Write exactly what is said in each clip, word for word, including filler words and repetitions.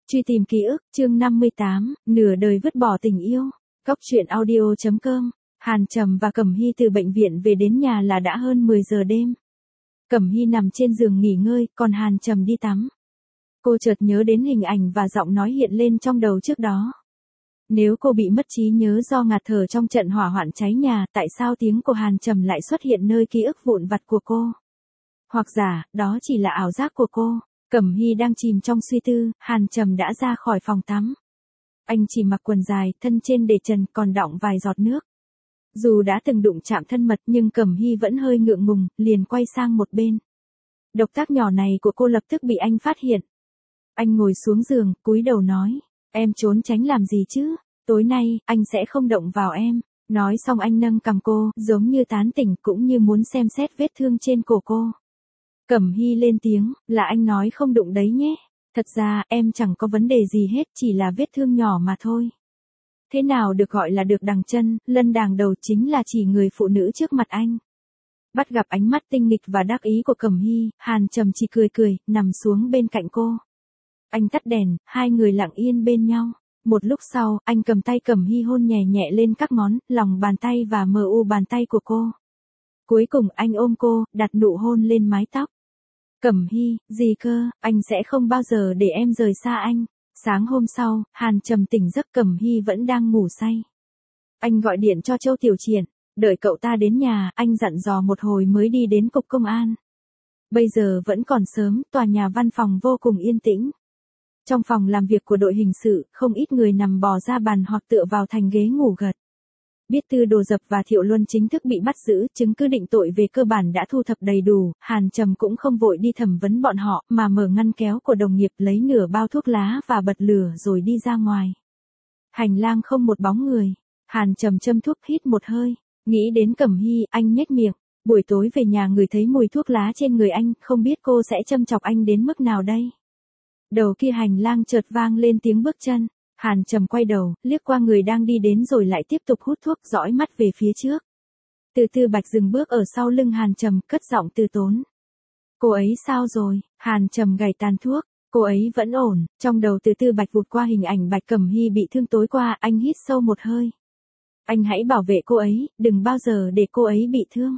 Truy tìm ký ức, chương năm mươi tám, nửa đời vứt bỏ tình yêu. Cóc truyện audio chấm com. Hàn Trầm và Cẩm Hy từ bệnh viện về đến nhà là đã hơn mười giờ đêm. Cẩm Hy nằm trên giường nghỉ ngơi, còn Hàn Trầm đi tắm. Cô chợt nhớ đến hình ảnh và giọng nói hiện lên trong đầu trước đó. Nếu cô bị mất trí nhớ do ngạt thở trong trận hỏa hoạn cháy nhà, tại sao tiếng của Hàn Trầm lại xuất hiện nơi ký ức vụn vặt của cô? Hoặc giả, đó chỉ là ảo giác của cô. Cẩm Hy đang chìm trong suy tư, Hàn Trầm đã ra khỏi phòng tắm. Anh chỉ mặc quần dài, thân trên để trần, còn đọng vài giọt nước. Dù đã từng đụng chạm thân mật nhưng Cẩm Hy vẫn hơi ngượng ngùng, liền quay sang một bên. Động tác nhỏ này của cô lập tức bị anh phát hiện. Anh ngồi xuống giường, cúi đầu nói, em trốn tránh làm gì chứ, tối nay, anh sẽ không động vào em. Nói xong anh nâng cằm cô, giống như tán tỉnh cũng như muốn xem xét vết thương trên cổ cô. Cẩm Hy lên tiếng, là anh nói không đụng đấy nhé. Thật ra, em chẳng có vấn đề gì hết, chỉ là vết thương nhỏ mà thôi. Thế nào được gọi là được đằng chân, lân đàng đầu chính là chỉ người phụ nữ trước mặt anh. Bắt gặp ánh mắt tinh nghịch và đắc ý của Cẩm Hy, Hàn Trầm chỉ cười cười, nằm xuống bên cạnh cô. Anh tắt đèn, hai người lặng yên bên nhau. Một lúc sau, anh cầm tay Cẩm Hy hôn nhẹ nhẹ lên các ngón, lòng bàn tay và mờ u bàn tay của cô. Cuối cùng anh ôm cô, đặt nụ hôn lên mái tóc. Cẩm Hy, gì cơ, anh sẽ không bao giờ để em rời xa anh. Sáng hôm sau, Hàn Trầm tỉnh giấc, Cẩm Hy vẫn đang ngủ say. Anh gọi điện cho Châu Tiểu Triển, đợi cậu ta đến nhà, anh dặn dò một hồi mới đi đến cục công an. Bây giờ vẫn còn sớm, tòa nhà văn phòng vô cùng yên tĩnh. Trong phòng làm việc của đội hình sự, không ít người nằm bò ra bàn hoặc tựa vào thành ghế ngủ gật. Biết Tư Đồ Dập và Thiệu Luân chính thức bị bắt giữ, chứng cứ định tội về cơ bản đã thu thập đầy đủ, Hàn Trầm cũng không vội đi thẩm vấn bọn họ, mà mở ngăn kéo của đồng nghiệp lấy nửa bao thuốc lá và bật lửa rồi đi ra ngoài. Hành lang không một bóng người, Hàn Trầm châm thuốc hít một hơi, nghĩ đến Cẩm Hy, anh nhếch miệng, buổi tối về nhà ngửi thấy mùi thuốc lá trên người anh, không biết cô sẽ châm chọc anh đến mức nào đây. Đầu kia hành lang chợt vang lên tiếng bước chân. Hàn Trầm quay đầu, liếc qua người đang đi đến rồi lại tiếp tục hút thuốc, dõi mắt về phía trước. Từ Tư Bạch dừng bước ở sau lưng Hàn Trầm, cất giọng từ tốn. Cô ấy sao rồi? Hàn Trầm gảy tàn thuốc, cô ấy vẫn ổn. Trong đầu Từ Tư Bạch vụt qua hình ảnh Bạch Cẩm Hy bị thương tối qua, anh hít sâu một hơi. Anh hãy bảo vệ cô ấy, đừng bao giờ để cô ấy bị thương.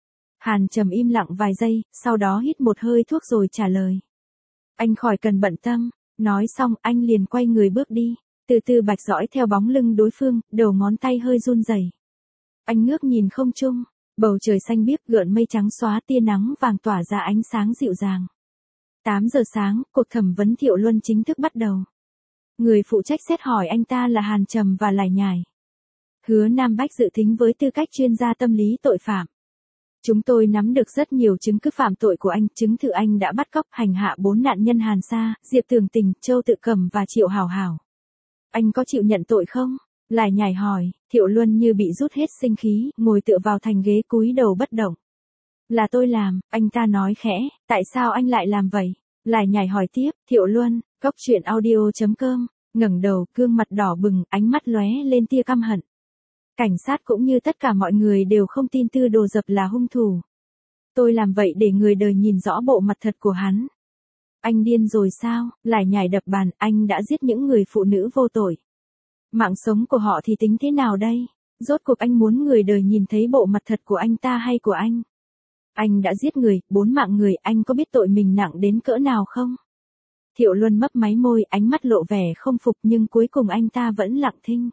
Hàn Trầm im lặng vài giây, sau đó hít một hơi thuốc rồi trả lời. Anh khỏi cần bận tâm. Nói xong, anh liền quay người bước đi. Từ Từ Bạch dõi theo bóng lưng đối phương, đầu ngón tay hơi run rẩy. Anh ngước nhìn không trung, bầu trời xanh biếc gợn mây trắng xóa, tia nắng vàng tỏa ra ánh sáng dịu dàng. tám giờ sáng, cuộc thẩm vấn Thiệu Luân chính thức bắt đầu. Người phụ trách xét hỏi anh ta là Hàn Trầm và Lải Nhải. Hứa Nam Bách dự thính với tư cách chuyên gia tâm lý tội phạm. Chúng tôi nắm được rất nhiều chứng cứ phạm tội của anh, chứng thử anh đã bắt cóc, hành hạ bốn nạn nhân Hàn Sa, Diệp Tường Tình, Châu Tự Cẩm và Triệu Hảo Hảo. Anh có chịu nhận tội không? Lải Nhải hỏi. Thiệu Luân như bị rút hết sinh khí, ngồi tựa vào thành ghế cúi đầu bất động. Là tôi làm, anh ta nói khẽ, tại sao anh lại làm vậy? Lải Nhải hỏi tiếp, Thiệu Luân, cóc truyện audio chấm com, ngẩng đầu, gương mặt đỏ bừng, ánh mắt lóe lên tia căm hận. Cảnh sát cũng như tất cả mọi người đều không tin Tư Đồ Dập là hung thủ. Tôi làm vậy để người đời nhìn rõ bộ mặt thật của hắn. Anh điên rồi sao? Lải Nhải đập bàn, anh đã giết những người phụ nữ vô tội. Mạng sống của họ thì tính thế nào đây? Rốt cuộc anh muốn người đời nhìn thấy bộ mặt thật của anh ta hay của anh? Anh đã giết người, bốn mạng người, anh có biết tội mình nặng đến cỡ nào không? Thiệu Luân mấp máy môi, ánh mắt lộ vẻ không phục nhưng cuối cùng anh ta vẫn lặng thinh.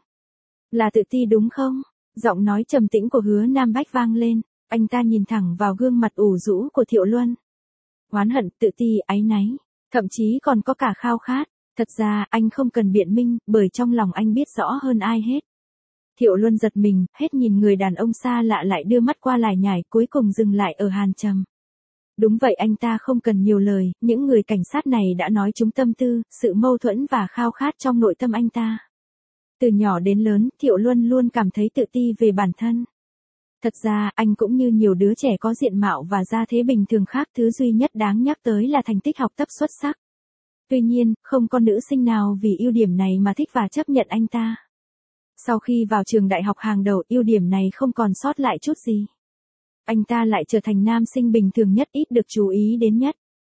Là tự ti đúng không? Giọng nói trầm tĩnh của Hứa Nam Bách vang lên, anh ta nhìn thẳng vào gương mặt ủ rũ của Thiệu Luân. Oán hận, tự ti, áy náy, thậm chí còn có cả khao khát. Thật ra, anh không cần biện minh, bởi trong lòng anh biết rõ hơn ai hết. Thiệu Luân giật mình, hết nhìn người đàn ông xa lạ lại đưa mắt qua Lải Nhải, cuối cùng dừng lại ở Hàn Trầm. Đúng vậy, anh ta không cần nhiều lời, những người cảnh sát này đã nói trúng tâm tư, sự mâu thuẫn và khao khát trong nội tâm anh ta. Từ nhỏ đến lớn, Thiệu Luân luôn cảm thấy tự ti về bản thân. Thật ra, anh cũng như nhiều đứa trẻ có diện mạo và gia thế bình thường khác, thứ duy nhất đáng nhắc tới là thành tích học tập xuất sắc. Tuy nhiên, không có nữ sinh nào vì ưu điểm này mà thích và chấp nhận anh ta. Sau khi vào trường đại học hàng đầu, ưu điểm này không còn sót lại chút gì. Anh ta lại trở thành nam sinh bình thường nhất, ít được chú ý đến nhất.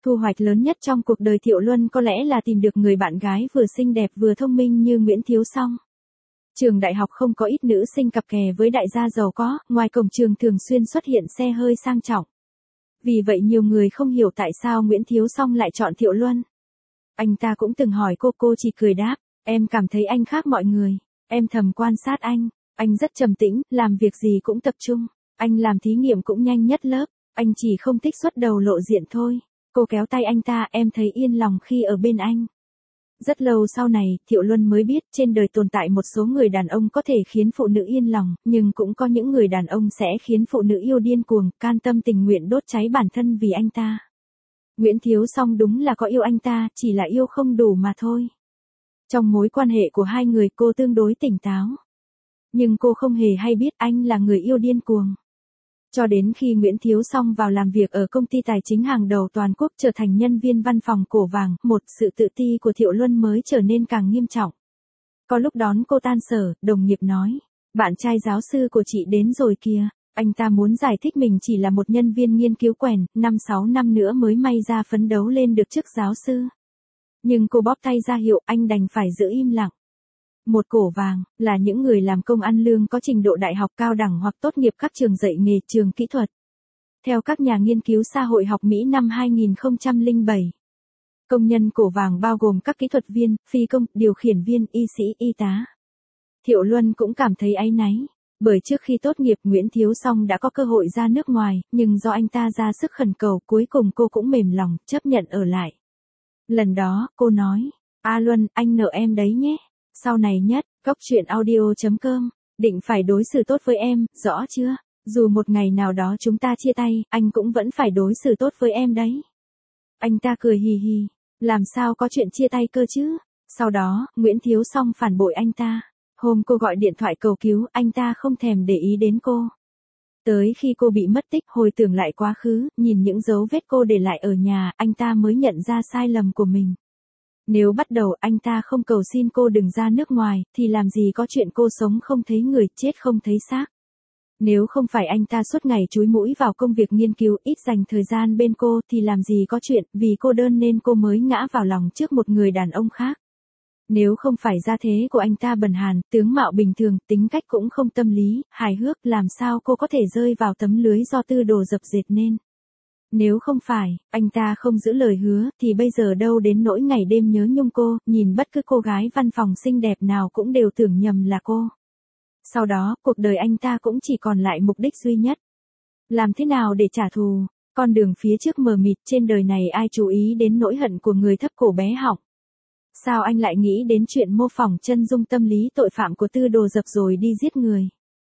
Thu hoạch lớn nhất trong cuộc đời Thiệu Luân có lẽ là tìm được người bạn gái vừa xinh đẹp vừa thông minh như Nguyễn Thiếu Song. Trường đại học không có ít nữ sinh cặp kè với đại gia giàu có, ngoài cổng trường thường xuyên xuất hiện xe hơi sang trọng. Vì vậy nhiều người không hiểu tại sao Nguyễn Thiếu Song lại chọn Thiệu Luân. Anh ta cũng từng hỏi cô, cô chỉ cười đáp, em cảm thấy anh khác mọi người, em thầm quan sát anh, anh rất trầm tĩnh, làm việc gì cũng tập trung, anh làm thí nghiệm cũng nhanh nhất lớp, anh chỉ không thích xuất đầu lộ diện thôi. Cô kéo tay anh ta, em thấy yên lòng khi ở bên anh. Rất lâu sau này, Thiệu Luân mới biết trên đời tồn tại một số người đàn ông có thể khiến phụ nữ yên lòng, nhưng cũng có những người đàn ông sẽ khiến phụ nữ yêu điên cuồng, can tâm tình nguyện đốt cháy bản thân vì anh ta. Nguyễn Thiếu Song đúng là có yêu anh ta, chỉ là yêu không đủ mà thôi. Trong mối quan hệ của hai người cô tương đối tỉnh táo. Nhưng cô không hề hay biết anh là người yêu điên cuồng. Cho đến khi Nguyễn Thiếu Song vào làm việc ở công ty tài chính hàng đầu toàn quốc trở thành nhân viên văn phòng cổ vàng, một sự tự ti của Thiệu Luân mới trở nên càng nghiêm trọng. Có lúc đón cô tan sở, đồng nghiệp nói, bạn trai giáo sư của chị đến rồi kìa. Anh ta muốn giải thích mình chỉ là một nhân viên nghiên cứu quèn, năm sáu năm nữa mới may ra phấn đấu lên được chức giáo sư. Nhưng cô bóp tay ra hiệu, anh đành phải giữ im lặng. Một cổ vàng, là những người làm công ăn lương có trình độ đại học cao đẳng hoặc tốt nghiệp các trường dạy nghề, trường kỹ thuật. Theo các nhà nghiên cứu xã hội học Mỹ năm hai nghìn không trăm lẻ bảy, công nhân cổ vàng bao gồm các kỹ thuật viên, phi công, điều khiển viên, y sĩ, y tá. Thiệu Luân cũng cảm thấy áy náy, bởi trước khi tốt nghiệp Nguyễn Thiếu Song đã có cơ hội ra nước ngoài, nhưng do anh ta ra sức khẩn cầu, cuối cùng cô cũng mềm lòng, chấp nhận ở lại. Lần đó, cô nói, A Luân, anh nợ em đấy nhé. Sau này nhất, góc truyện audio chấm com, định phải đối xử tốt với em, rõ chưa? Dù một ngày nào đó chúng ta chia tay, anh cũng vẫn phải đối xử tốt với em đấy. Anh ta cười hì hì, làm sao có chuyện chia tay cơ chứ? Sau đó, Nguyễn Thiếu Song phản bội anh ta. Hôm cô gọi điện thoại cầu cứu, anh ta không thèm để ý đến cô. Tới khi cô bị mất tích, hồi tưởng lại quá khứ, nhìn những dấu vết cô để lại ở nhà, anh ta mới nhận ra sai lầm của mình. Nếu bắt đầu anh ta không cầu xin cô đừng ra nước ngoài, thì làm gì có chuyện cô sống không thấy người, chết không thấy xác. Nếu không phải anh ta suốt ngày chúi mũi vào công việc nghiên cứu, ít dành thời gian bên cô, thì làm gì có chuyện, vì cô đơn nên cô mới ngã vào lòng trước một người đàn ông khác. Nếu không phải gia thế của anh ta bần hàn, tướng mạo bình thường, tính cách cũng không tâm lý, hài hước, làm sao cô có thể rơi vào tấm lưới do Tư Đồ dập dệt nên. Nếu không phải, anh ta không giữ lời hứa, thì bây giờ đâu đến nỗi ngày đêm nhớ nhung cô, nhìn bất cứ cô gái văn phòng xinh đẹp nào cũng đều tưởng nhầm là cô. Sau đó, cuộc đời anh ta cũng chỉ còn lại mục đích duy nhất. Làm thế nào để trả thù? Con đường phía trước mờ mịt, trên đời này ai chú ý đến nỗi hận của người thấp cổ bé họng. Sao anh lại nghĩ đến chuyện mô phỏng chân dung tâm lý tội phạm của Tư Đồ dập rồi đi giết người?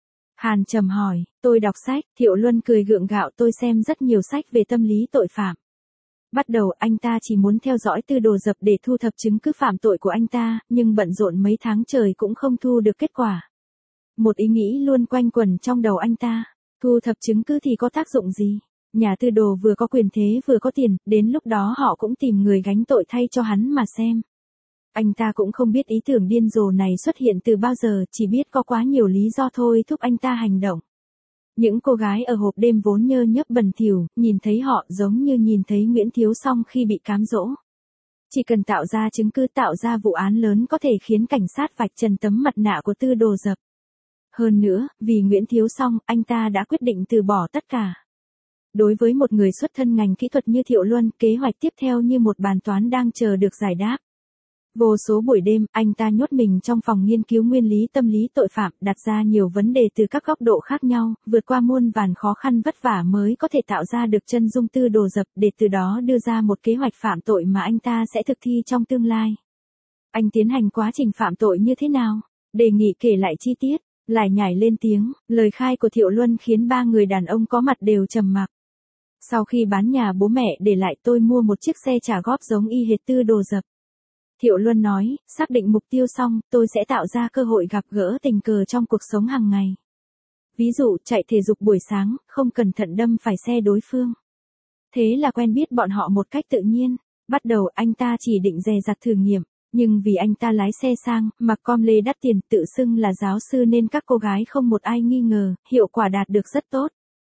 Hàn Trầm hỏi, tôi đọc sách, Thiệu Luân cười gượng gạo, tôi xem rất nhiều sách về tâm lý tội phạm. Bắt đầu anh ta chỉ muốn theo dõi Tư Đồ dập để thu thập chứng cứ phạm tội của anh ta, nhưng bận rộn mấy tháng trời cũng không thu được kết quả. Một ý nghĩ luôn quanh quẩn trong đầu anh ta, thu thập chứng cứ thì có tác dụng gì? Nhà Tư Đồ vừa có quyền thế vừa có tiền, đến lúc đó họ cũng tìm người gánh tội thay cho hắn mà xem. Anh ta cũng không biết ý tưởng điên rồ này xuất hiện từ bao giờ, chỉ biết có quá nhiều lý do thôi thúc anh ta hành động. Những cô gái ở hộp đêm vốn nhơ nhớp bẩn thỉu, nhìn thấy họ giống như nhìn thấy Nguyễn Thiếu Song khi bị cám dỗ. Chỉ cần tạo ra chứng cứ, tạo ra vụ án lớn có thể khiến cảnh sát vạch trần tấm mặt nạ của Tư Đồ dập. Hơn nữa, vì Nguyễn Thiếu Song, anh ta đã quyết định từ bỏ tất cả. Đối với một người xuất thân ngành kỹ thuật như Thiệu Luân, kế hoạch tiếp theo như một bàn toán đang chờ được giải đáp. Vô số buổi đêm, anh ta nhốt mình trong phòng nghiên cứu nguyên lý tâm lý tội phạm, đặt ra nhiều vấn đề từ các góc độ khác nhau, vượt qua muôn vàn khó khăn vất vả mới có thể tạo ra được chân dung Tư Đồ dập, để từ đó đưa ra một kế hoạch phạm tội mà anh ta sẽ thực thi trong tương lai. Anh tiến hành quá trình phạm tội như thế nào? Đề nghị kể lại chi tiết. Lại nhảy lên tiếng, lời khai của Thiệu Luân khiến ba người đàn ông có mặt đều trầm mặc. Sau khi bán nhà bố mẹ để lại, tôi mua một chiếc xe trả góp giống y hệt Tư Đồ dập. Thiệu Luân nói, xác định mục tiêu xong, tôi sẽ tạo ra cơ hội gặp gỡ tình cờ trong cuộc sống hàng ngày. Ví dụ, chạy thể dục buổi sáng, không cẩn thận đâm phải xe đối phương. Thế là quen biết bọn họ một cách tự nhiên. Bắt đầu anh ta chỉ định dè dặt thử nghiệm, nhưng vì anh ta lái xe sang, mặc com lê đắt tiền, tự xưng là giáo sư nên các cô gái không một ai nghi ngờ, hiệu quả đạt được rất tốt.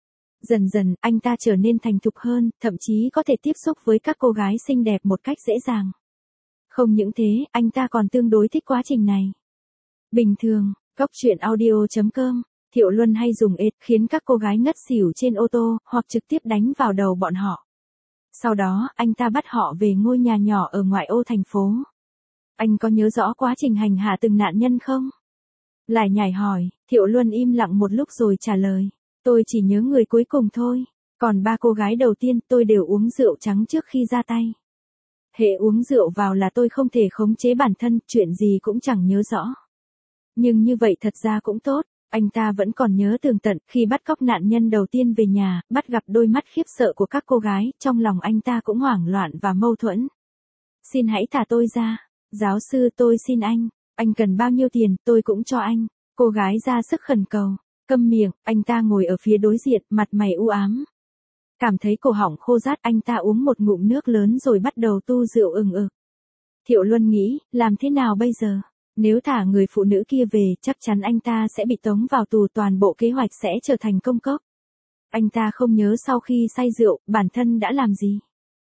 Dần dần, anh ta trở nên thành thục hơn, thậm chí có thể tiếp xúc với các cô gái xinh đẹp một cách dễ dàng. Không những thế, anh ta còn tương đối thích quá trình này. Bình thường, Cốc truyện audio chấm com, Thiệu Luân hay dùng ệt khiến các cô gái ngất xỉu trên ô tô, hoặc trực tiếp đánh vào đầu bọn họ. Sau đó, anh ta bắt họ về ngôi nhà nhỏ ở ngoại ô thành phố. Anh có nhớ rõ quá trình hành hạ từng nạn nhân không? Lại nhảy hỏi, Thiệu Luân im lặng một lúc rồi trả lời. Tôi chỉ nhớ người cuối cùng thôi. Còn ba cô gái đầu tiên tôi đều uống rượu trắng trước khi ra tay. Hệ uống rượu vào là tôi không thể khống chế bản thân, chuyện gì cũng chẳng nhớ rõ. Nhưng như vậy thật ra cũng tốt. Anh ta vẫn còn nhớ tường tận, khi bắt cóc nạn nhân đầu tiên về nhà, bắt gặp đôi mắt khiếp sợ của các cô gái, trong lòng anh ta cũng hoảng loạn và mâu thuẫn. Xin hãy thả tôi ra. Giáo sư, tôi xin anh. Anh cần bao nhiêu tiền, tôi cũng cho anh. Cô gái ra sức khẩn cầu. Câm miệng, anh ta ngồi ở phía đối diện, mặt mày u ám. Cảm thấy cổ họng khô rát, anh ta uống một ngụm nước lớn rồi bắt đầu tu rượu ừng ực. Thiệu Luân nghĩ, làm thế nào bây giờ? Nếu thả người phụ nữ kia về, chắc chắn anh ta sẽ bị tống vào tù, toàn bộ kế hoạch sẽ trở thành công cốc. Anh ta không nhớ sau khi say rượu, bản thân đã làm gì.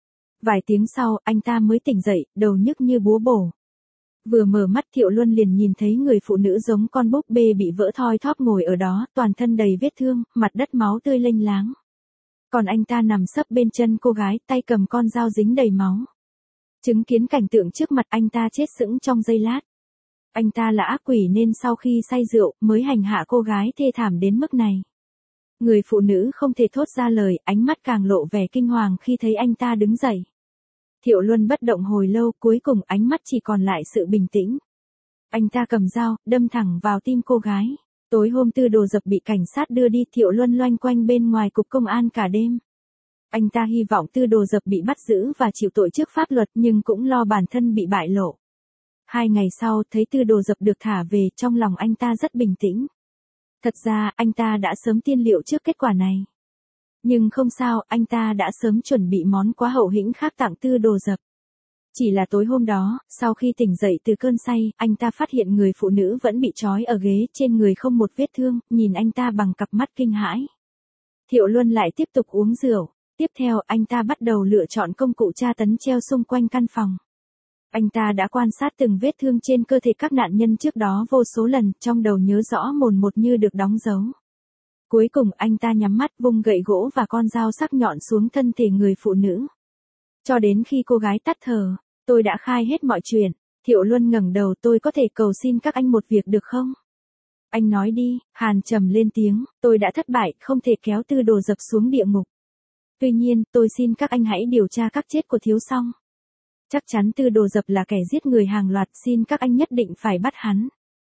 Vài tiếng sau, anh ta mới tỉnh dậy, đầu nhức như búa bổ. Vừa mở mắt Thiệu Luân liền nhìn thấy người phụ nữ giống con búp bê bị vỡ thoi thóp ngồi ở đó, toàn thân đầy vết thương, mặt đất máu tươi lênh láng. Còn anh ta nằm sấp bên chân cô gái, tay cầm con dao dính đầy máu. Chứng kiến cảnh tượng trước mặt, anh ta chết sững trong giây lát. Anh ta là ác quỷ nên sau khi say rượu, mới hành hạ cô gái thê thảm đến mức này. Người phụ nữ không thể thốt ra lời, ánh mắt càng lộ vẻ kinh hoàng khi thấy anh ta đứng dậy. Thiệu Luân bất động hồi lâu, cuối cùng ánh mắt chỉ còn lại sự bình tĩnh. Anh ta cầm dao, đâm thẳng vào tim cô gái. Tối hôm Tư Đồ Dập bị cảnh sát đưa đi, Thiệu Luân loanh quanh bên ngoài cục công an cả đêm. Anh ta hy vọng Tư Đồ Dập bị bắt giữ và chịu tội trước pháp luật, nhưng cũng lo bản thân bị bại lộ. Hai ngày sau, thấy Tư Đồ Dập được thả về, trong lòng anh ta rất bình tĩnh. Thật ra, anh ta đã sớm tiên liệu trước kết quả này. Nhưng không sao, anh ta đã sớm chuẩn bị món quà hậu hĩnh khác tặng Tư Đồ Dập. Chỉ là tối hôm đó, sau khi tỉnh dậy từ cơn say, anh ta phát hiện người phụ nữ vẫn bị trói ở ghế, trên người không một vết thương, nhìn anh ta bằng cặp mắt kinh hãi. Thiệu Luân lại tiếp tục uống rượu. Tiếp theo, anh ta bắt đầu lựa chọn công cụ tra tấn treo xung quanh căn phòng. Anh ta đã quan sát từng vết thương trên cơ thể các nạn nhân trước đó vô số lần, trong đầu nhớ rõ mồn một như được đóng dấu. Cuối cùng anh ta nhắm mắt, vung gậy gỗ và con dao sắc nhọn xuống thân thể người phụ nữ. Cho đến khi cô gái tắt thở, tôi đã khai hết mọi chuyện. Thiệu Luân ngẩng đầu, tôi có thể cầu xin các anh một việc được không? Anh nói đi, Hàn trầm lên tiếng, tôi đã thất bại, không thể kéo Tư Đồ Dập xuống địa ngục. Tuy nhiên, tôi xin các anh hãy điều tra các chết của Thiếu Song. Chắc chắn Tư Đồ Dập là kẻ giết người hàng loạt, xin các anh nhất định phải bắt hắn.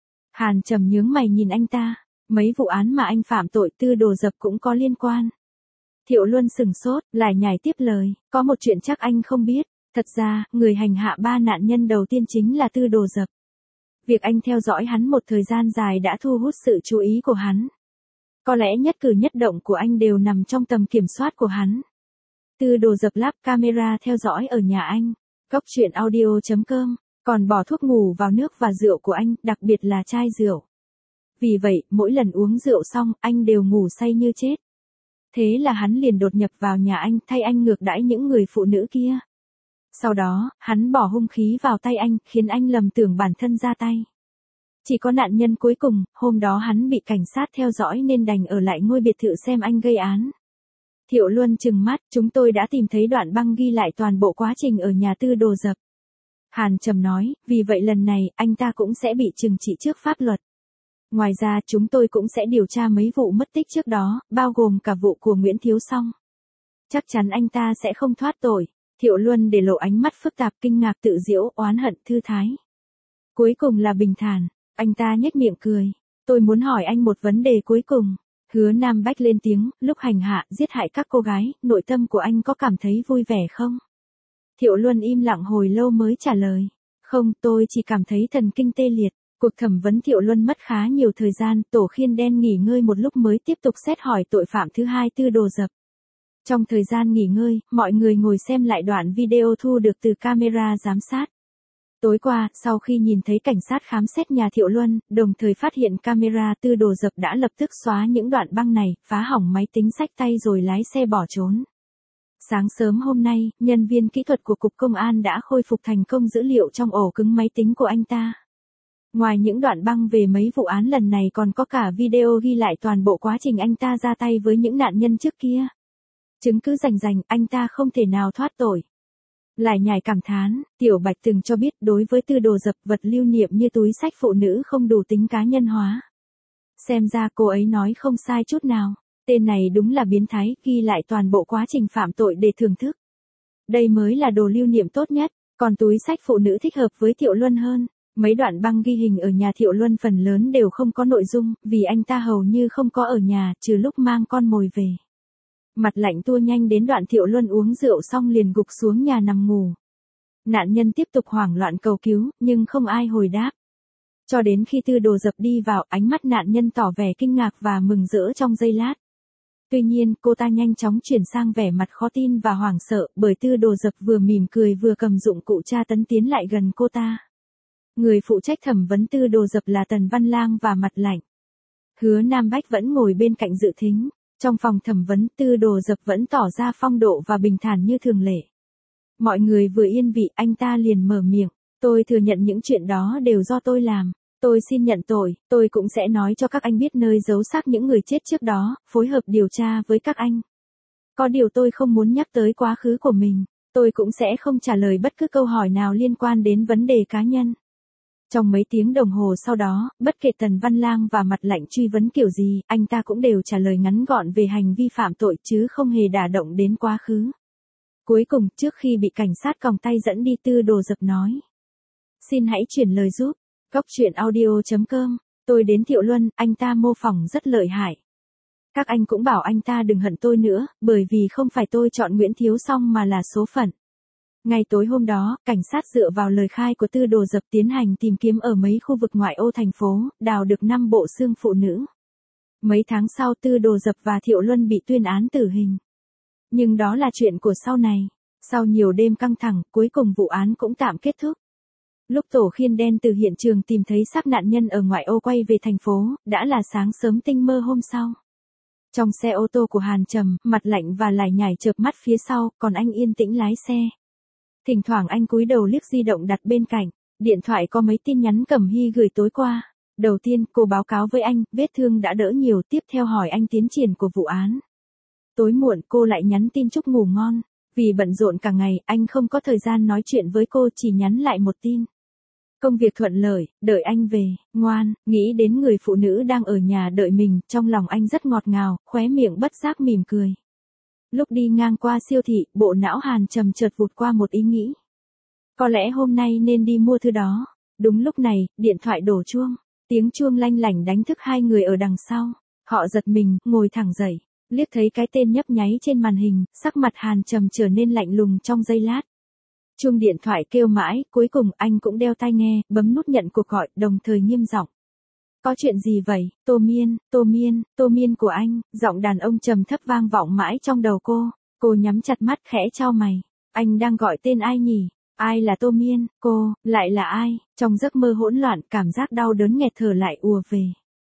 Hàn trầm nhướng mày nhìn anh ta, mấy vụ án mà anh phạm tội Tư Đồ Dập cũng có liên quan. Thiệu Luân sừng sốt, lại nhảy tiếp lời, có một chuyện chắc anh không biết, thật ra, người hành hạ ba nạn nhân đầu tiên chính là Tư Đồ Dập. Việc anh theo dõi hắn một thời gian dài đã thu hút sự chú ý của hắn. Có lẽ nhất cử nhất động của anh đều nằm trong tầm kiểm soát của hắn. Tư Đồ Dập lắp camera theo dõi ở nhà anh. Cốc truyện audio chấm com, còn bỏ thuốc ngủ vào nước và rượu của anh, đặc biệt là chai rượu. Vì vậy, mỗi lần uống rượu xong, anh đều ngủ say như chết. Thế là hắn liền đột nhập vào nhà anh, thay anh ngược đãi những người phụ nữ kia. Sau đó, hắn bỏ hung khí vào tay anh, khiến anh lầm tưởng bản thân ra tay. Chỉ có nạn nhân cuối cùng, hôm đó hắn bị cảnh sát theo dõi nên đành ở lại ngôi biệt thự xem anh gây án. Thiệu Luân trừng mắt, chúng tôi đã tìm thấy đoạn băng ghi lại toàn bộ quá trình ở nhà Tư Đồ Dập. Hàn trầm nói, vì vậy lần này, anh ta cũng sẽ bị trừng trị trước pháp luật. Ngoài ra, chúng tôi cũng sẽ điều tra mấy vụ mất tích trước đó, bao gồm cả vụ của Nguyễn Thiếu Song. Chắc chắn anh ta sẽ không thoát tội. Thiệu Luân để lộ ánh mắt phức tạp, kinh ngạc, tự giễu, oán hận, thư thái. Cuối cùng là bình thản, anh ta nhếch miệng cười. Tôi muốn hỏi anh một vấn đề cuối cùng. Hứa Nam Bách lên tiếng, lúc hành hạ, giết hại các cô gái, nội tâm của anh có cảm thấy vui vẻ không? Thiệu Luân im lặng hồi lâu mới trả lời. Không, tôi chỉ cảm thấy thần kinh tê liệt. Cuộc thẩm vấn Thiệu Luân mất khá nhiều thời gian, tổ khiên đen nghỉ ngơi một lúc mới tiếp tục xét hỏi tội phạm thứ hai Tư Đồ Dập. Trong thời gian nghỉ ngơi, mọi người ngồi xem lại đoạn video thu được từ camera giám sát. Tối qua, sau khi nhìn thấy cảnh sát khám xét nhà Thiệu Luân, đồng thời phát hiện camera, Tư Đồ Dập đã lập tức xóa những đoạn băng này, phá hỏng máy tính xách tay rồi lái xe bỏ trốn. Sáng sớm hôm nay, nhân viên kỹ thuật của Cục Công an đã khôi phục thành công dữ liệu trong ổ cứng máy tính của anh ta. Ngoài những đoạn băng về mấy vụ án lần này còn có cả video ghi lại toàn bộ quá trình anh ta ra tay với những nạn nhân trước kia. Chứng cứ rành rành, anh ta không thể nào thoát tội. Lại nhải cảm thán, Tiểu Bạch từng cho biết đối với Tư Đồ Dập, vật lưu niệm như túi xách phụ nữ không đủ tính cá nhân hóa. Xem ra cô ấy nói không sai chút nào, tên này đúng là biến thái, ghi lại toàn bộ quá trình phạm tội để thưởng thức. Đây mới là đồ lưu niệm tốt nhất, còn túi xách phụ nữ thích hợp với Thiệu Luân hơn. Mấy đoạn băng ghi hình ở nhà Thiệu Luân phần lớn đều không có nội dung, vì anh ta hầu như không có ở nhà, trừ lúc mang con mồi về. Mặt lạnh tua nhanh đến đoạn Thiệu Luân uống rượu xong liền gục xuống nhà nằm ngủ. Nạn nhân tiếp tục hoảng loạn cầu cứu, nhưng không ai hồi đáp. Cho đến khi Tư Đồ Dập đi vào, ánh mắt nạn nhân tỏ vẻ kinh ngạc và mừng rỡ trong giây lát. Tuy nhiên, cô ta nhanh chóng chuyển sang vẻ mặt khó tin và hoảng sợ, bởi Tư Đồ Dập vừa mỉm cười vừa cầm dụng cụ tra tấn tiến lại gần cô ta. Người phụ trách thẩm vấn Tư Đồ Dập là Tần Văn Lang và Mặt Lạnh. Hứa Nam Bách vẫn ngồi bên cạnh dự thính. Trong phòng thẩm vấn, Tư Đồ Dập vẫn tỏ ra phong độ và bình thản như thường lệ. Mọi người vừa yên vị, anh ta liền mở miệng. Tôi thừa nhận những chuyện đó đều do tôi làm. Tôi xin nhận tội, tôi cũng sẽ nói cho các anh biết nơi giấu xác những người chết trước đó, phối hợp điều tra với các anh. Có điều tôi không muốn nhắc tới quá khứ của mình. Tôi cũng sẽ không trả lời bất cứ câu hỏi nào liên quan đến vấn đề cá nhân. Trong mấy tiếng đồng hồ sau đó, bất kể Tần Văn Lang và Mặt Lạnh truy vấn kiểu gì, anh ta cũng đều trả lời ngắn gọn về hành vi phạm tội chứ không hề đả động đến quá khứ. Cuối cùng, trước khi bị cảnh sát còng tay dẫn đi, Tư Đồ Dập nói. Xin hãy chuyển lời giúp. Góc truyện audio chấm com. Tôi đến Thiệu Luân, anh ta mô phỏng rất lợi hại. Các anh cũng bảo anh ta đừng hận tôi nữa, bởi vì không phải tôi chọn Nguyễn Thiếu Song mà là số phận. Ngay tối hôm đó, cảnh sát dựa vào lời khai của Tư Đồ Dập tiến hành tìm kiếm ở mấy khu vực ngoại ô thành phố, đào được năm bộ xương phụ nữ. Mấy tháng sau, Tư Đồ Dập và Thiệu Luân bị tuyên án tử hình. Nhưng đó là chuyện của sau này. Sau nhiều đêm căng thẳng, cuối cùng vụ án cũng tạm kết thúc. Lúc tổ khiên đen từ hiện trường tìm thấy xác nạn nhân ở ngoại ô quay về thành phố, đã là sáng sớm tinh mơ hôm sau. Trong xe ô tô của Hàn Trầm, Mặt Lạnh và Lải Nhải chợp mắt phía sau, còn anh yên tĩnh lái xe. Thỉnh thoảng anh cúi đầu liếc di động đặt bên cạnh, điện thoại có mấy tin nhắn Cẩm Hy gửi tối qua. Đầu tiên, cô báo cáo với anh, vết thương đã đỡ nhiều, tiếp theo hỏi anh tiến triển của vụ án. Tối muộn, cô lại nhắn tin chúc ngủ ngon. Vì bận rộn cả ngày, anh không có thời gian nói chuyện với cô, chỉ nhắn lại một tin. Công việc thuận lợi, đợi anh về, ngoan, nghĩ đến người phụ nữ đang ở nhà đợi mình, trong lòng anh rất ngọt ngào, khóe miệng bất giác mỉm cười. Lúc đi ngang qua siêu thị, bộ não Hàn Trầm chợt vụt qua một ý nghĩ. Có lẽ hôm nay nên đi mua thứ đó. Đúng lúc này, điện thoại đổ chuông. Tiếng chuông lanh lảnh đánh thức hai người ở đằng sau. Họ giật mình, ngồi thẳng dậy. Liếc thấy cái tên nhấp nháy trên màn hình, sắc mặt Hàn Trầm trở nên lạnh lùng trong giây lát. Chuông điện thoại kêu mãi, cuối cùng anh cũng đeo tai nghe, bấm nút nhận cuộc gọi, đồng thời nghiêm giọng. Có chuyện gì vậy, Tô Miên, Tô Miên, Tô Miên của anh, giọng đàn ông trầm thấp vang vọng mãi trong đầu cô. Cô nhắm chặt mắt khẽ chau mày. Anh đang gọi tên ai nhỉ? Ai là Tô Miên? Cô, lại là ai? Trong giấc mơ hỗn loạn, cảm giác đau đớn nghẹt thở lại ùa về.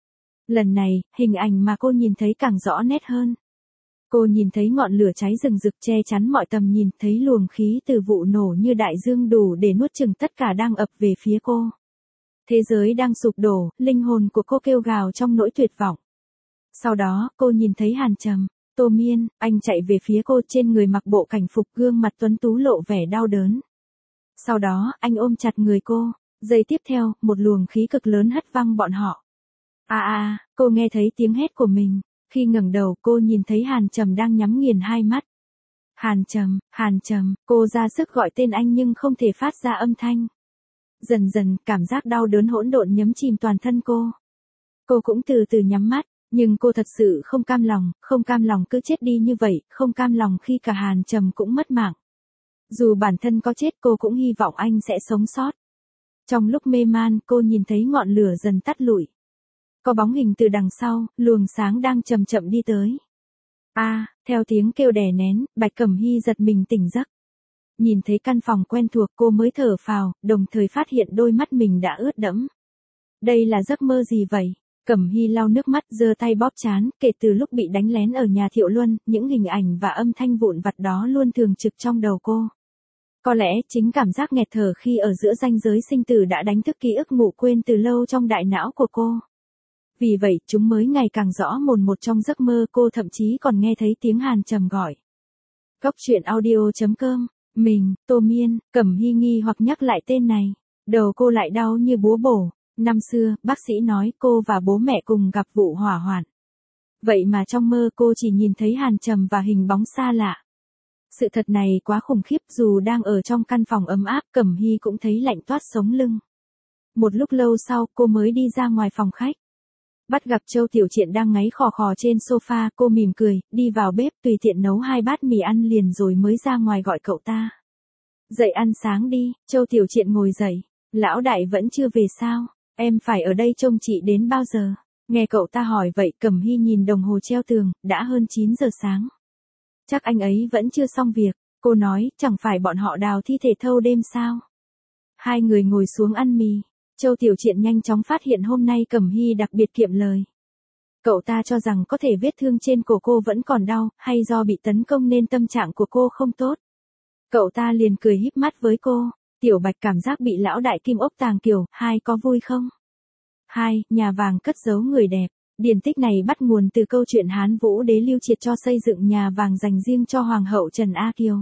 Lần này, hình ảnh mà cô nhìn thấy càng rõ nét hơn. Cô nhìn thấy ngọn lửa cháy rừng rực che chắn mọi tầm nhìn, thấy luồng khí từ vụ nổ như đại dương đủ để nuốt chửng tất cả đang ập về phía cô. Thế giới đang sụp đổ, linh hồn của cô kêu gào trong nỗi tuyệt vọng. Sau đó, cô nhìn thấy Hàn Trầm. Tô Miên, anh chạy về phía cô, trên người mặc bộ cảnh phục, gương mặt tuấn tú lộ vẻ đau đớn. Sau đó, anh ôm chặt người cô. Giây tiếp theo, một luồng khí cực lớn hất văng bọn họ. À à, cô nghe thấy tiếng hét của mình. Khi ngẩng đầu, cô nhìn thấy Hàn Trầm đang nhắm nghiền hai mắt. Hàn Trầm, Hàn Trầm, cô ra sức gọi tên anh nhưng không thể phát ra âm thanh. Dần dần, cảm giác đau đớn hỗn độn nhấm chìm toàn thân cô. Cô cũng từ từ nhắm mắt, nhưng cô thật sự không cam lòng, không cam lòng cứ chết đi như vậy, không cam lòng khi cả Hàn Trầm cũng mất mạng. Dù bản thân có chết, cô cũng hy vọng anh sẽ sống sót. Trong lúc mê man, cô nhìn thấy ngọn lửa dần tắt lụi. Có bóng hình từ đằng sau, luồng sáng đang chậm chậm đi tới. A, à, theo tiếng kêu đè nén, Bạch Cẩm Hy giật mình tỉnh giấc. Nhìn thấy căn phòng quen thuộc cô mới thở phào, đồng thời phát hiện đôi mắt mình đã ướt đẫm. Đây là giấc mơ gì vậy? Cẩm Hy lau nước mắt giơ tay bóp trán, kể từ lúc bị đánh lén ở nhà Thiệu Luân, những hình ảnh và âm thanh vụn vặt đó luôn thường trực trong đầu cô. Có lẽ chính cảm giác nghẹt thở khi ở giữa ranh giới sinh tử đã đánh thức ký ức ngủ quên từ lâu trong đại não của cô. Vì vậy, chúng mới ngày càng rõ mồn một trong giấc mơ, cô thậm chí còn nghe thấy tiếng Hàn Trầm gọi. Cốc truyện audio chấm com, mình, Tô Miên, Cẩm Hy nghi hoặc nhắc lại tên này. Đầu cô lại đau như búa bổ. Năm xưa, bác sĩ nói cô và bố mẹ cùng gặp vụ hỏa hoạn. Vậy mà trong mơ cô chỉ nhìn thấy Hàn Trầm và hình bóng xa lạ. Sự thật này quá khủng khiếp, dù đang ở trong căn phòng ấm áp, Cẩm Hy cũng thấy lạnh toát sống lưng. Một lúc lâu sau, cô mới đi ra ngoài phòng khách. Bắt gặp Châu Tiểu Triện đang ngáy khò khò trên sofa, cô mỉm cười, đi vào bếp tùy tiện nấu hai bát mì ăn liền rồi mới ra ngoài gọi cậu ta. Dậy ăn sáng đi. Châu Tiểu Triện ngồi dậy. Lão đại vẫn chưa về sao? Em phải ở đây trông chị đến bao giờ? Nghe cậu ta hỏi vậy, Cẩm Hy nhìn đồng hồ treo tường, đã hơn chín giờ sáng. Chắc anh ấy vẫn chưa xong việc. Cô nói, chẳng phải bọn họ đào thi thể thâu đêm sao? Hai người ngồi xuống ăn mì. Châu Tiểu Triện nhanh chóng phát hiện hôm nay Cẩm Hy đặc biệt kiệm lời. Cậu ta cho rằng có thể vết thương trên cổ cô vẫn còn đau, hay do bị tấn công nên tâm trạng của cô không tốt. Cậu ta liền cười híp mắt với cô. Tiểu Bạch cảm giác bị lão đại kim ốc tàng kiểu, hai có vui không? Hai, nhà vàng cất giấu người đẹp. Điển tích này bắt nguồn từ câu chuyện Hán Vũ Đế Lưu Triệt cho xây dựng nhà vàng dành riêng cho Hoàng hậu Trần A Kiều.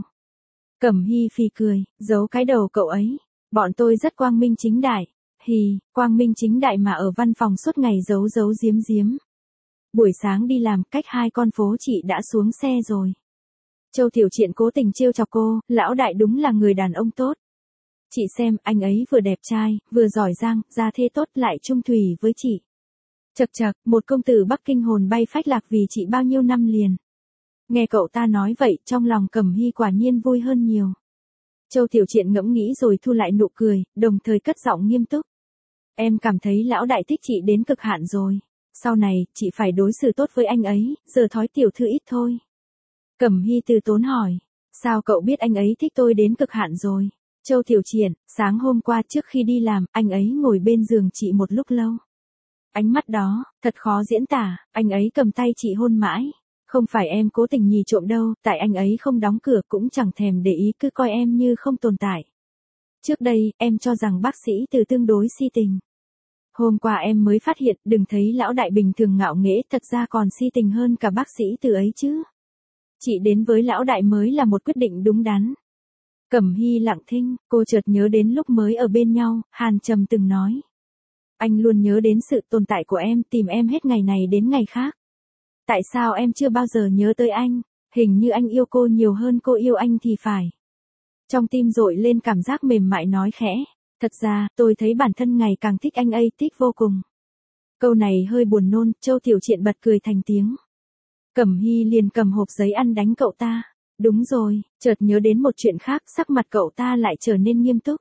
Cẩm Hy phì cười, giấu cái đầu cậu ấy. Bọn tôi rất quang minh chính đại. Hì, quang minh chính đại mà ở văn phòng suốt ngày giấu giấu giếm giếm. Buổi sáng đi làm, cách hai con phố chị đã xuống xe rồi. Châu Tiểu Triện cố tình trêu chọc cô, lão đại đúng là người đàn ông tốt. Chị xem, anh ấy vừa đẹp trai, vừa giỏi giang, gia thế tốt lại trung thủy với chị. Chật chật, một công tử Bắc Kinh hồn bay phách lạc vì chị bao nhiêu năm liền. Nghe cậu ta nói vậy, trong lòng Cẩm Hy quả nhiên vui hơn nhiều. Châu Tiểu Triện ngẫm nghĩ rồi thu lại nụ cười, đồng thời cất giọng nghiêm túc. Em cảm thấy lão đại thích chị đến cực hạn rồi. Sau này, chị phải đối xử tốt với anh ấy, giờ thói tiểu thư ít thôi. Cẩm Hy từ tốn hỏi, sao cậu biết anh ấy thích tôi đến cực hạn rồi? Châu Tiểu Triện, sáng hôm qua trước khi đi làm, anh ấy ngồi bên giường chị một lúc lâu. Ánh mắt đó, thật khó diễn tả, anh ấy cầm tay chị hôn mãi. Không phải em cố tình nhì trộm đâu, tại anh ấy không đóng cửa cũng chẳng thèm để ý, cứ coi em như không tồn tại. Trước đây, em cho rằng bác sĩ Từ tương đối si tình. Hôm qua em mới phát hiện, đừng thấy lão đại bình thường ngạo nghễ, thật ra còn si tình hơn cả bác sĩ Từ ấy chứ. Chị đến với lão đại mới là một quyết định đúng đắn. Cẩm Hy lặng thinh, cô chợt nhớ đến lúc mới ở bên nhau, Hàn Trầm từng nói. Anh luôn nhớ đến sự tồn tại của em, tìm em hết ngày này đến ngày khác. Tại sao em chưa bao giờ nhớ tới anh? Hình như anh yêu cô nhiều hơn cô yêu anh thì phải. Trong tim dội lên cảm giác mềm mại nói khẽ. Thật ra, tôi thấy bản thân ngày càng thích anh ấy, thích vô cùng. Câu này hơi buồn nôn, Châu Tiểu Triện bật cười thành tiếng. Cẩm Hy liền cầm hộp giấy ăn đánh cậu ta. Đúng rồi, chợt nhớ đến một chuyện khác, sắc mặt cậu ta lại trở nên nghiêm túc.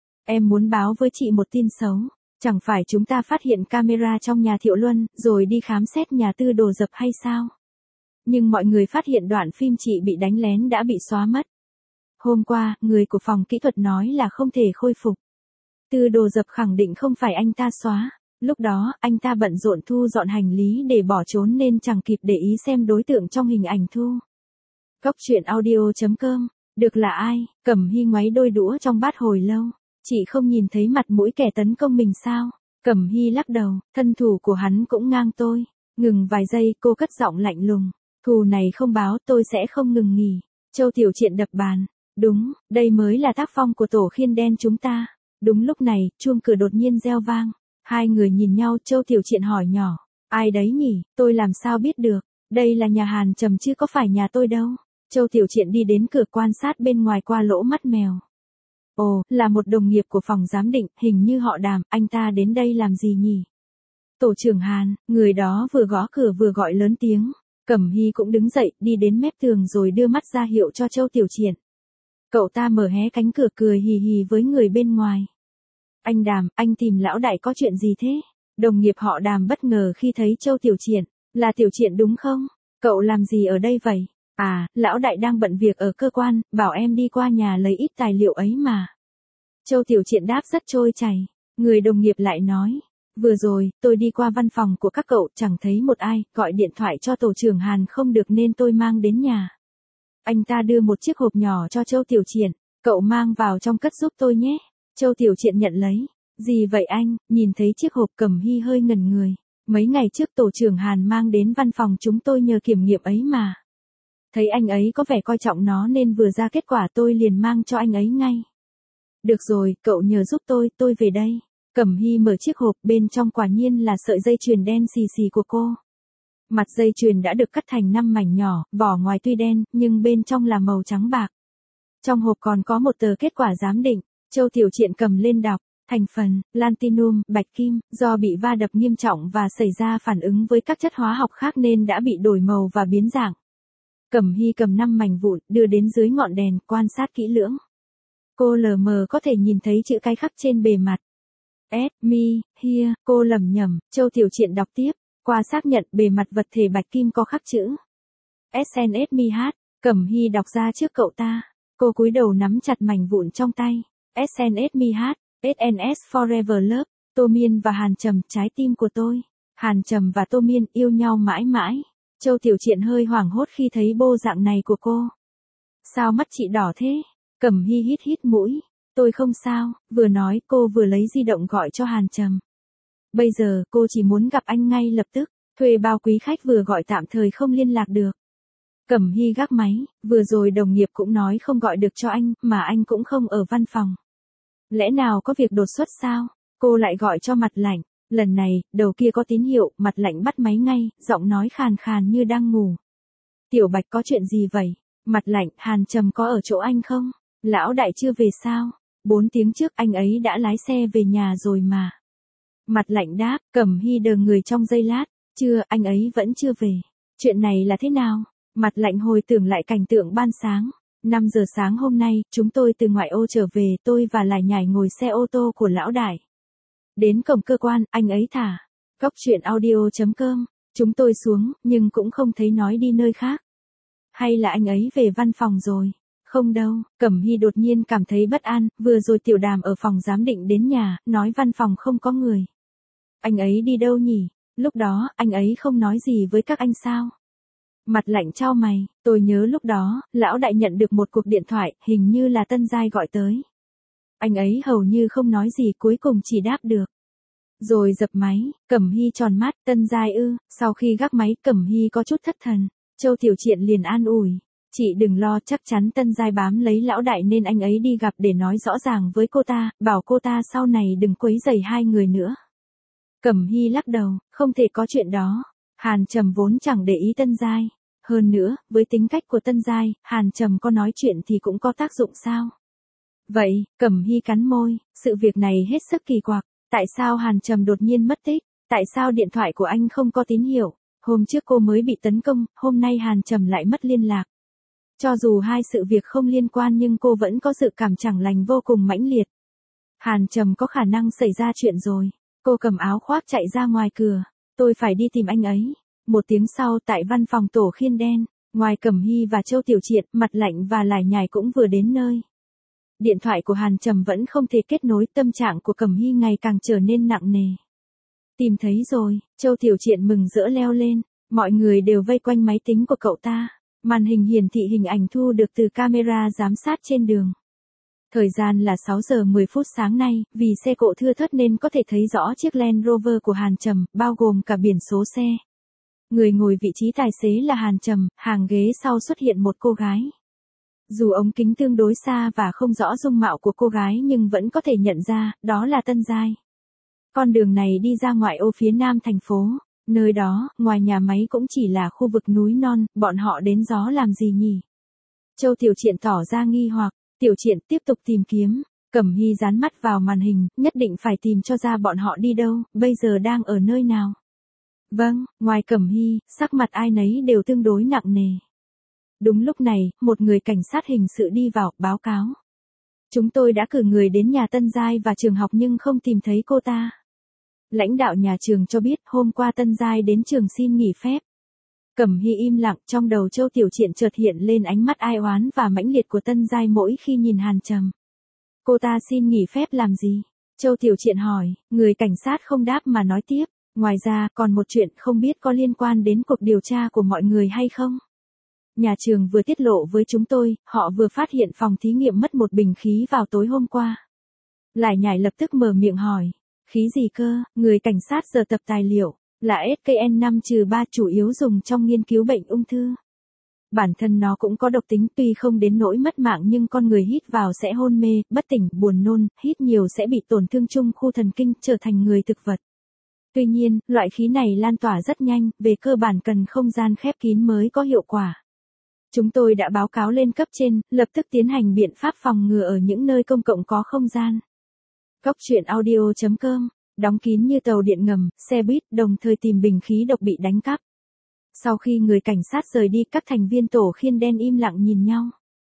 Em muốn báo với chị một tin xấu. Chẳng phải chúng ta phát hiện camera trong nhà Thiệu Luân, rồi đi khám xét nhà Tư Đồ Dập hay sao? Nhưng mọi người phát hiện đoạn phim chị bị đánh lén đã bị xóa mất. Hôm qua, người của phòng kỹ thuật nói là không thể khôi phục. Tư Đồ Dập khẳng định không phải anh ta xóa. Lúc đó, anh ta bận rộn thu dọn hành lý để bỏ trốn nên chẳng kịp để ý xem đối tượng trong hình ảnh thu. Cốc truyện audio chấm com, được là ai? Cẩm Hy ngoáy đôi đũa trong bát hồi lâu. Chị không nhìn thấy mặt mũi kẻ tấn công mình sao? Cẩm Hy lắc đầu, thân thủ của hắn cũng ngang tôi. Ngừng vài giây, cô cất giọng lạnh lùng. Thù này không báo, tôi sẽ không ngừng nghỉ. Châu Tiểu Triện đập bàn. Đúng, đây mới là tác phong của tổ khiên đen chúng ta. Đúng lúc này, chuông cửa đột nhiên reo vang. Hai người nhìn nhau, Châu Tiểu Triện hỏi nhỏ. Ai đấy nhỉ, tôi làm sao biết được. Đây là nhà Hàn Trầm chứ có phải nhà tôi đâu. Châu Tiểu Triện đi đến cửa quan sát bên ngoài qua lỗ mắt mèo. Ồ, là một đồng nghiệp của phòng giám định, hình như họ Đàm, anh ta đến đây làm gì nhỉ? Tổ trưởng Hàn, người đó vừa gõ cửa vừa gọi lớn tiếng. Cẩm Hy cũng đứng dậy, đi đến mép tường rồi đưa mắt ra hiệu cho Châu Tiểu Triện. Cậu ta mở hé cánh cửa cười hì hì với người bên ngoài. Anh Đàm, anh tìm lão đại có chuyện gì thế? Đồng nghiệp họ Đàm bất ngờ khi thấy Châu Tiểu Triện. Là Tiểu Triện đúng không? Cậu làm gì ở đây vậy? À, lão đại đang bận việc ở cơ quan, bảo em đi qua nhà lấy ít tài liệu ấy mà. Châu Tiểu Triện đáp rất trôi chảy. Người đồng nghiệp lại nói, vừa rồi, tôi đi qua văn phòng của các cậu, chẳng thấy một ai, gọi điện thoại cho tổ trưởng Hàn không được nên tôi mang đến nhà. Anh ta đưa một chiếc hộp nhỏ cho Châu Tiểu Triện, cậu mang vào trong cất giúp tôi nhé. Châu Tiểu Triện nhận lấy. Gì vậy anh? Nhìn thấy chiếc hộp Cẩm Hy hơi ngẩn người. Mấy ngày trước tổ trưởng Hàn mang đến văn phòng chúng tôi nhờ kiểm nghiệm ấy mà. Thấy anh ấy có vẻ coi trọng nó nên vừa ra kết quả tôi liền mang cho anh ấy ngay. Được rồi, cậu nhờ giúp tôi, tôi về đây. Cẩm Hy mở chiếc hộp, bên trong quả nhiên là sợi dây chuyền đen xì xì của cô. Mặt dây chuyền đã được cắt thành năm mảnh nhỏ, vỏ ngoài tuy đen, nhưng bên trong là màu trắng bạc. Trong hộp còn có một tờ kết quả giám định. Châu Tiểu Triện cầm lên đọc. Thành phần, platinum, bạch kim, do bị va đập nghiêm trọng và xảy ra phản ứng với các chất hóa học khác nên đã bị đổi màu và biến dạng. Cẩm Hy cầm năm mảnh vụn, đưa đến dưới ngọn đèn, quan sát kỹ lưỡng. Cô lờ mờ có thể nhìn thấy chữ cái khắc trên bề mặt. S, me, here, cô lẩm nhẩm, Châu Tiểu Triện đọc tiếp, qua xác nhận bề mặt vật thể bạch kim có khắc chữ. ét en ét me hát, Cẩm Hy đọc ra trước cậu ta. Cô cúi đầu nắm chặt mảnh vụn trong tay. ét en ét me hát, ét en ét Forever Love, Tô Miên và Hàn Trầm, trái tim của tôi. Hàn Trầm và Tô Miên yêu nhau mãi mãi. Châu Tiểu Triện hơi hoảng hốt khi thấy bộ dạng này của cô. Sao mắt chị đỏ thế? Cẩm Hy hít hít mũi. Tôi không sao, vừa nói cô vừa lấy di động gọi cho Hàn Trầm. Bây giờ cô chỉ muốn gặp anh ngay lập tức, thuê bao quý khách vừa gọi tạm thời không liên lạc được. Cẩm Hy gác máy, vừa rồi đồng nghiệp cũng nói không gọi được cho anh, mà anh cũng không ở văn phòng. Lẽ nào có việc đột xuất sao? Cô lại gọi cho Mặt Lạnh. Lần này, đầu kia có tín hiệu, Mặt Lạnh bắt máy ngay, giọng nói khàn khàn như đang ngủ. Tiểu Bạch có chuyện gì vậy? Mặt Lạnh, Hàn Trầm có ở chỗ anh không? Lão đại chưa về sao? Bốn tiếng trước anh ấy đã lái xe về nhà rồi mà. Mặt Lạnh đáp, Cẩm Hy đờ người trong giây lát. Chưa, anh ấy vẫn chưa về. Chuyện này là thế nào? Mặt Lạnh hồi tưởng lại cảnh tượng ban sáng. năm giờ sáng hôm nay, chúng tôi từ ngoại ô trở về, tôi và Lải Nhải ngồi xe ô tô của lão đại. Đến cổng cơ quan, anh ấy thả. Góc truyện audio chấm com. Chúng tôi xuống, nhưng cũng không thấy nói đi nơi khác. Hay là anh ấy về văn phòng rồi? Không đâu, Cẩm Hy đột nhiên cảm thấy bất an, vừa rồi Tiểu Đàm ở phòng giám định đến nhà, nói văn phòng không có người. Anh ấy đi đâu nhỉ? Lúc đó, anh ấy không nói gì với các anh sao? Mặt Lạnh chau mày, tôi nhớ lúc đó, lão đại nhận được một cuộc điện thoại, hình như là Tân Giai gọi tới. Anh ấy hầu như không nói gì, cuối cùng chỉ đáp được. Rồi dập máy, Cẩm Hy tròn mắt, Tân Giai ư? Sau khi gác máy, Cẩm Hy có chút thất thần. Châu Tiểu Triện liền an ủi. Chị đừng lo, chắc chắn Tân Giai bám lấy lão đại nên anh ấy đi gặp để nói rõ ràng với cô ta, bảo cô ta sau này đừng quấy rầy hai người nữa. Cẩm Hy lắc đầu, không thể có chuyện đó. Hàn Trầm vốn chẳng để ý Tân Giai. Hơn nữa, với tính cách của Tân Giai, Hàn Trầm có nói chuyện thì cũng có tác dụng sao? Vậy, Cẩm Hy cắn môi, sự việc này hết sức kỳ quặc. Tại sao Hàn Trầm đột nhiên mất tích? Tại sao điện thoại của anh không có tín hiệu? Hôm trước cô mới bị tấn công, hôm nay Hàn Trầm lại mất liên lạc. Cho dù hai sự việc không liên quan nhưng cô vẫn có dự cảm chẳng lành vô cùng mãnh liệt. Hàn Trầm có khả năng xảy ra chuyện rồi. Cô cầm áo khoác chạy ra ngoài cửa. Tôi phải đi tìm anh ấy. Một tiếng sau tại văn phòng tổ khiên đen, ngoài Cẩm Hy và Châu Tiểu Triện, Mặt Lạnh và Lải Nhải cũng vừa đến nơi. Điện thoại của Hàn Trầm vẫn không thể kết nối, tâm trạng của Cẩm Hy ngày càng trở nên nặng nề. Tìm thấy rồi, Châu Tiểu Triện mừng rỡ leo lên, mọi người đều vây quanh máy tính của cậu ta. Màn hình hiển thị hình ảnh thu được từ camera giám sát trên đường. Thời gian là sáu giờ mười phút sáng nay, vì xe cộ thưa thớt nên có thể thấy rõ chiếc Land Rover của Hàn Trầm, bao gồm cả biển số xe. Người ngồi vị trí tài xế là Hàn Trầm, hàng ghế sau xuất hiện một cô gái. Dù ống kính tương đối xa và không rõ dung mạo của cô gái nhưng vẫn có thể nhận ra, đó là Tân Giai. Con đường này đi ra ngoại ô phía nam thành phố. Nơi đó, ngoài nhà máy cũng chỉ là khu vực núi non, bọn họ đến gió làm gì nhỉ? Châu Tiểu Triện tỏ ra nghi hoặc, Tiểu Triện tiếp tục tìm kiếm. Cẩm Hy dán mắt vào màn hình, nhất định phải tìm cho ra bọn họ đi đâu, bây giờ đang ở nơi nào. Vâng, ngoài Cẩm Hy, sắc mặt ai nấy đều tương đối nặng nề. Đúng lúc này, một người cảnh sát hình sự đi vào, báo cáo. Chúng tôi đã cử người đến nhà Tân Giai và trường học nhưng không tìm thấy cô ta. Lãnh đạo nhà trường cho biết hôm qua Tân Giai đến trường xin nghỉ phép. Cẩm Hy im lặng, trong đầu Châu Tiểu Triện chợt hiện lên ánh mắt ai oán và mãnh liệt của Tân Giai mỗi khi nhìn Hàn Trầm. Cô ta xin nghỉ phép làm gì? Châu Tiểu Triện hỏi, người cảnh sát không đáp mà nói tiếp. Ngoài ra, còn một chuyện không biết có liên quan đến cuộc điều tra của mọi người hay không? Nhà trường vừa tiết lộ với chúng tôi, họ vừa phát hiện phòng thí nghiệm mất một bình khí vào tối hôm qua. Lải Nhải lập tức mở miệng hỏi, khí gì cơ? Người cảnh sát giờ tập tài liệu, là S K N năm ba chủ yếu dùng trong nghiên cứu bệnh ung thư. Bản thân nó cũng có độc tính, tuy không đến nỗi mất mạng nhưng con người hít vào sẽ hôn mê, bất tỉnh, buồn nôn, hít nhiều sẽ bị tổn thương chung khu thần kinh, trở thành người thực vật. Tuy nhiên, loại khí này lan tỏa rất nhanh, về cơ bản cần không gian khép kín mới có hiệu quả. Chúng tôi đã báo cáo lên cấp trên, lập tức tiến hành biện pháp phòng ngừa ở những nơi công cộng có không gian. Cóc truyện audio chấm com, đóng kín như tàu điện ngầm, xe buýt, đồng thời tìm bình khí độc bị đánh cắp. Sau khi người cảnh sát rời đi, các thành viên tổ khiên đen im lặng nhìn nhau.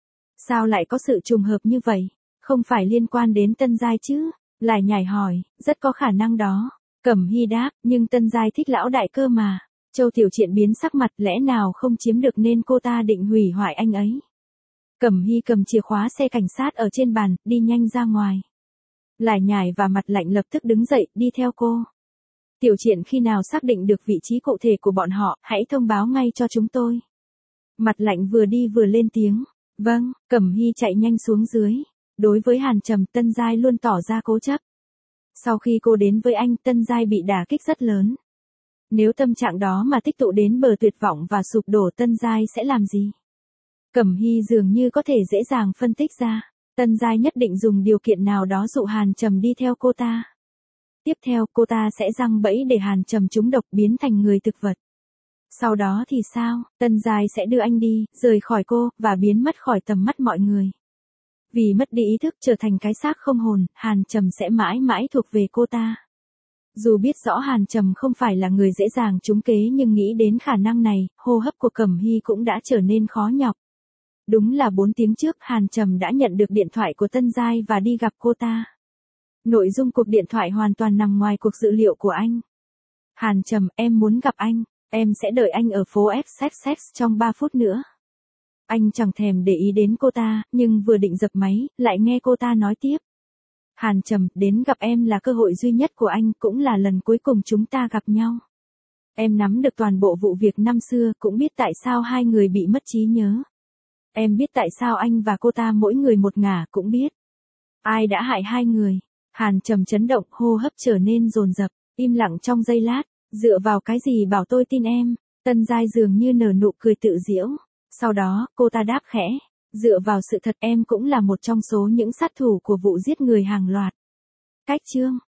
Sao lại có sự trùng hợp như vậy? Không phải liên quan đến Tân Giai chứ? Lải Nhải hỏi, rất có khả năng đó. Cẩm Hy đáp, nhưng Tân Giai thích lão đại cơ mà. Châu Tiểu Triện biến sắc mặt, lẽ nào không chiếm được nên cô ta định hủy hoại anh ấy. Cẩm Hy cầm chìa khóa xe cảnh sát ở trên bàn, đi nhanh ra ngoài. Lải Nhải và Mặt Lạnh lập tức đứng dậy, đi theo cô. Tiểu Triện, khi nào xác định được vị trí cụ thể của bọn họ, hãy thông báo ngay cho chúng tôi. Mặt Lạnh vừa đi vừa lên tiếng. Vâng. Cẩm Hy chạy nhanh xuống dưới. Đối với Hàn Trầm, Tân Giai luôn tỏ ra cố chấp. Sau khi cô đến với anh, Tân Giai bị đả kích rất lớn. Nếu tâm trạng đó mà tích tụ đến bờ tuyệt vọng và sụp đổ, Tân Giai sẽ làm gì? Cẩm Hy dường như có thể dễ dàng phân tích ra. Tân Giai nhất định dùng điều kiện nào đó dụ Hàn Trầm đi theo cô ta. Tiếp theo, cô ta sẽ giăng bẫy để Hàn Trầm trúng độc, biến thành người thực vật. Sau đó thì sao? Tân Giai sẽ đưa anh đi, rời khỏi cô, và biến mất khỏi tầm mắt mọi người. Vì mất đi ý thức, trở thành cái xác không hồn, Hàn Trầm sẽ mãi mãi thuộc về cô ta. Dù biết rõ Hàn Trầm không phải là người dễ dàng trúng kế, nhưng nghĩ đến khả năng này, hô hấp của Cẩm Hy cũng đã trở nên khó nhọc. Đúng là bốn tiếng trước, Hàn Trầm đã nhận được điện thoại của Tân Giai và đi gặp cô ta. Nội dung cuộc điện thoại hoàn toàn nằm ngoài cuộc dự liệu của anh. Hàn Trầm, em muốn gặp anh, em sẽ đợi anh ở phố Essex trong ba phút nữa. Anh chẳng thèm để ý đến cô ta, nhưng vừa định dập máy, lại nghe cô ta nói tiếp. Hàn Trầm, đến gặp em là cơ hội duy nhất của anh, cũng là lần cuối cùng chúng ta gặp nhau. Em nắm được toàn bộ vụ việc năm xưa, cũng biết tại sao hai người bị mất trí nhớ. Em biết tại sao anh và cô ta mỗi người một ngả, cũng biết ai đã hại hai người. Hàn Trầm chấn động, hô hấp trở nên dồn dập, im lặng trong giây lát. Dựa vào cái gì bảo tôi tin em? Tân Giai dường như nở nụ cười tự giễu. Sau đó, cô ta đáp khẽ. Dựa vào sự thật, em cũng là một trong số những sát thủ của vụ giết người hàng loạt. Cách chương